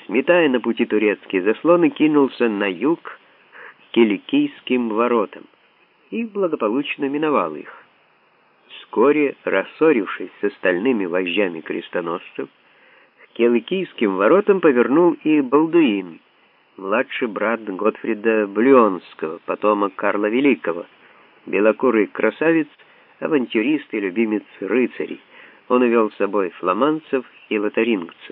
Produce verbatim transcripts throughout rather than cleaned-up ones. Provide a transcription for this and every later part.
сметая на пути турецкие заслоны, кинулся на юг к Киликийским воротам и благополучно миновал их. Вскоре, рассорившись с остальными вождями крестоносцев, к Киликийским воротам повернул и Балдуин, младший брат Готфрида Блюонского, потомок Карла Великого, белокурый красавец, авантюрист и любимец рыцарей. Он увел с собой фламандцев и лотарингцев.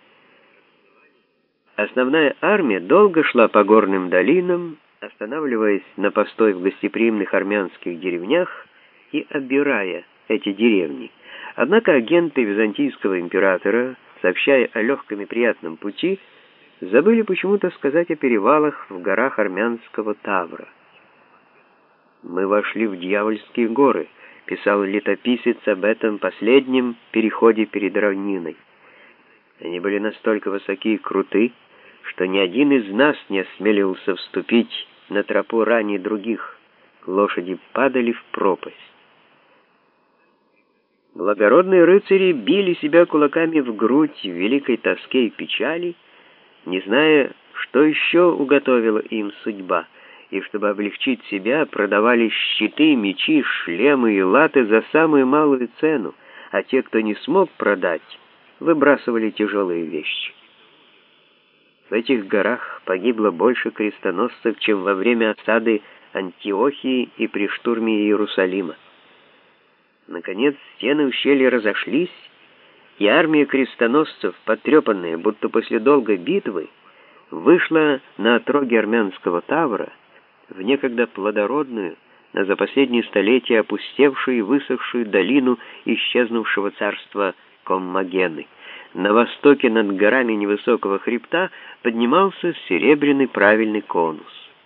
Основная армия долго шла по горным долинам, останавливаясь на постой в гостеприимных армянских деревнях и оббирая эти деревни. Однако агенты византийского императора, сообщая о легком и приятном пути, забыли почему-то сказать о перевалах в горах армянского Тавра. «Мы вошли в дьявольские горы», — писал летописец об этом последнем переходе перед равниной. Они были настолько высоки и круты, что ни один из нас не осмеливался вступить на тропу ранее других. Лошади падали в пропасть. Благородные рыцари били себя кулаками в грудь в великой тоске и печали, не зная, что еще уготовила им судьба, и чтобы облегчить себя, продавали щиты, мечи, шлемы и латы за самую малую цену, а те, кто не смог продать, выбрасывали тяжелые вещи. В этих горах погибло больше крестоносцев, чем во время осады Антиохии и при штурме Иерусалима. Наконец, стены ущелья разошлись, и армия крестоносцев, потрепанная, будто после долгой битвы, вышла на отроги армянского Тавра, в некогда плодородную, но за последние столетия опустевшую и высохшую долину исчезнувшего царства Коммагены. На востоке над горами невысокого хребта поднимался серебряный правильный конус.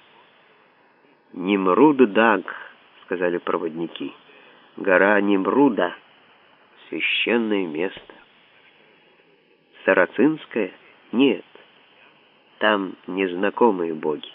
«Нимруд-Даг», — сказали проводники, — «гора Нимруда, священное место». Сарацинская? Нет, там незнакомые боги.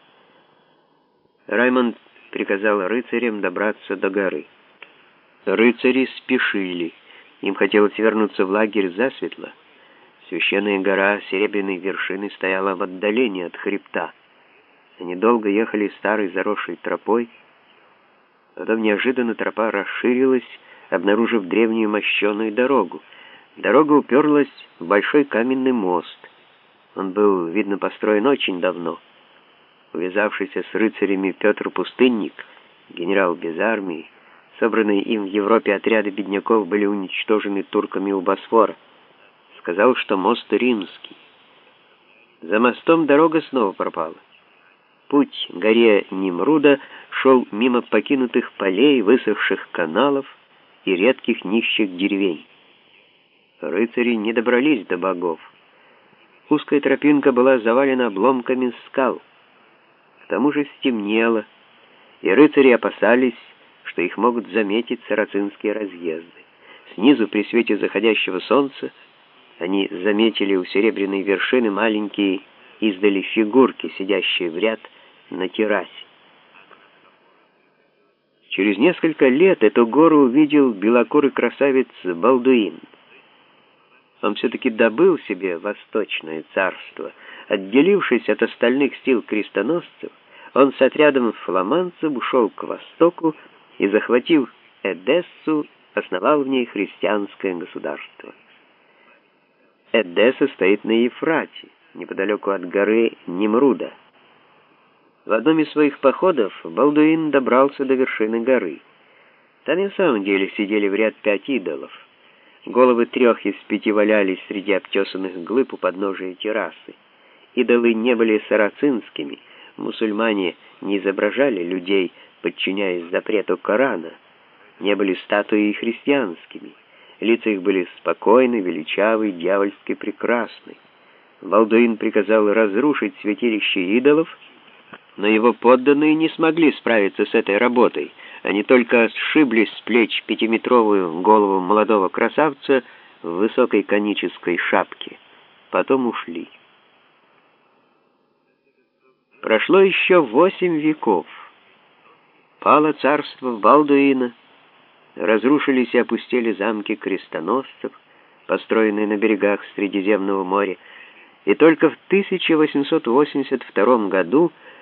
Раймонд приказал рыцарям добраться до горы. Рыцари спешили. Им хотелось вернуться в лагерь засветло. Священная гора серебряной вершины стояла в отдалении от хребта. Они долго ехали старой заросшей тропой. Потом неожиданно тропа расширилась, обнаружив древнюю мощеную дорогу. Дорога уперлась в большой каменный мост. Он был, видно, построен очень давно. Увязавшийся с рыцарями Петр Пустынник, генерал без армии, собранные им в Европе отряды бедняков были уничтожены турками у Босфора. Сказал, что мост римский. За мостом дорога снова пропала. Путь к горе Нимруда шел мимо покинутых полей, высохших каналов и редких нищих деревень. Рыцари не добрались до богов. Узкая тропинка была завалена обломками скал. К тому же стемнело, и рыцари опасались, что их могут заметить сарацинские разъезды. Снизу, при свете заходящего солнца, они заметили у серебряной вершины маленькие издали фигурки, сидящие в ряд на террасе. Через несколько лет эту гору увидел белокурый красавец Балдуин. Он все-таки добыл себе восточное царство. Отделившись от остальных сил крестоносцев, он с отрядом фламандцев ушел к востоку и, захватив Эдессу, основал в ней христианское государство. Эдесса стоит на Ефрате, неподалеку от горы Нимруда. В одном из своих походов Балдуин добрался до вершины горы. Там и в самом деле сидели в ряд пять идолов. Головы трех из пяти валялись среди обтесанных глыб у подножия террасы. Идолы не были сарацинскими, мусульмане не изображали людей, подчиняясь запрету Корана, не были статуи и христианскими. Лица их были спокойны, величавы, дьявольски прекрасны. Балдуин приказал разрушить святилище идолов, но его подданные не смогли справиться с этой работой. Они только сшибли с плеч пятиметровую голову молодого красавца в высокой конической шапке. Потом ушли. Прошло еще восемь веков. Пало царство Балдуина, разрушились и опустели замки крестоносцев, построенные на берегах Средиземного моря, И только в тысяча восемьсот восемьдесят втором году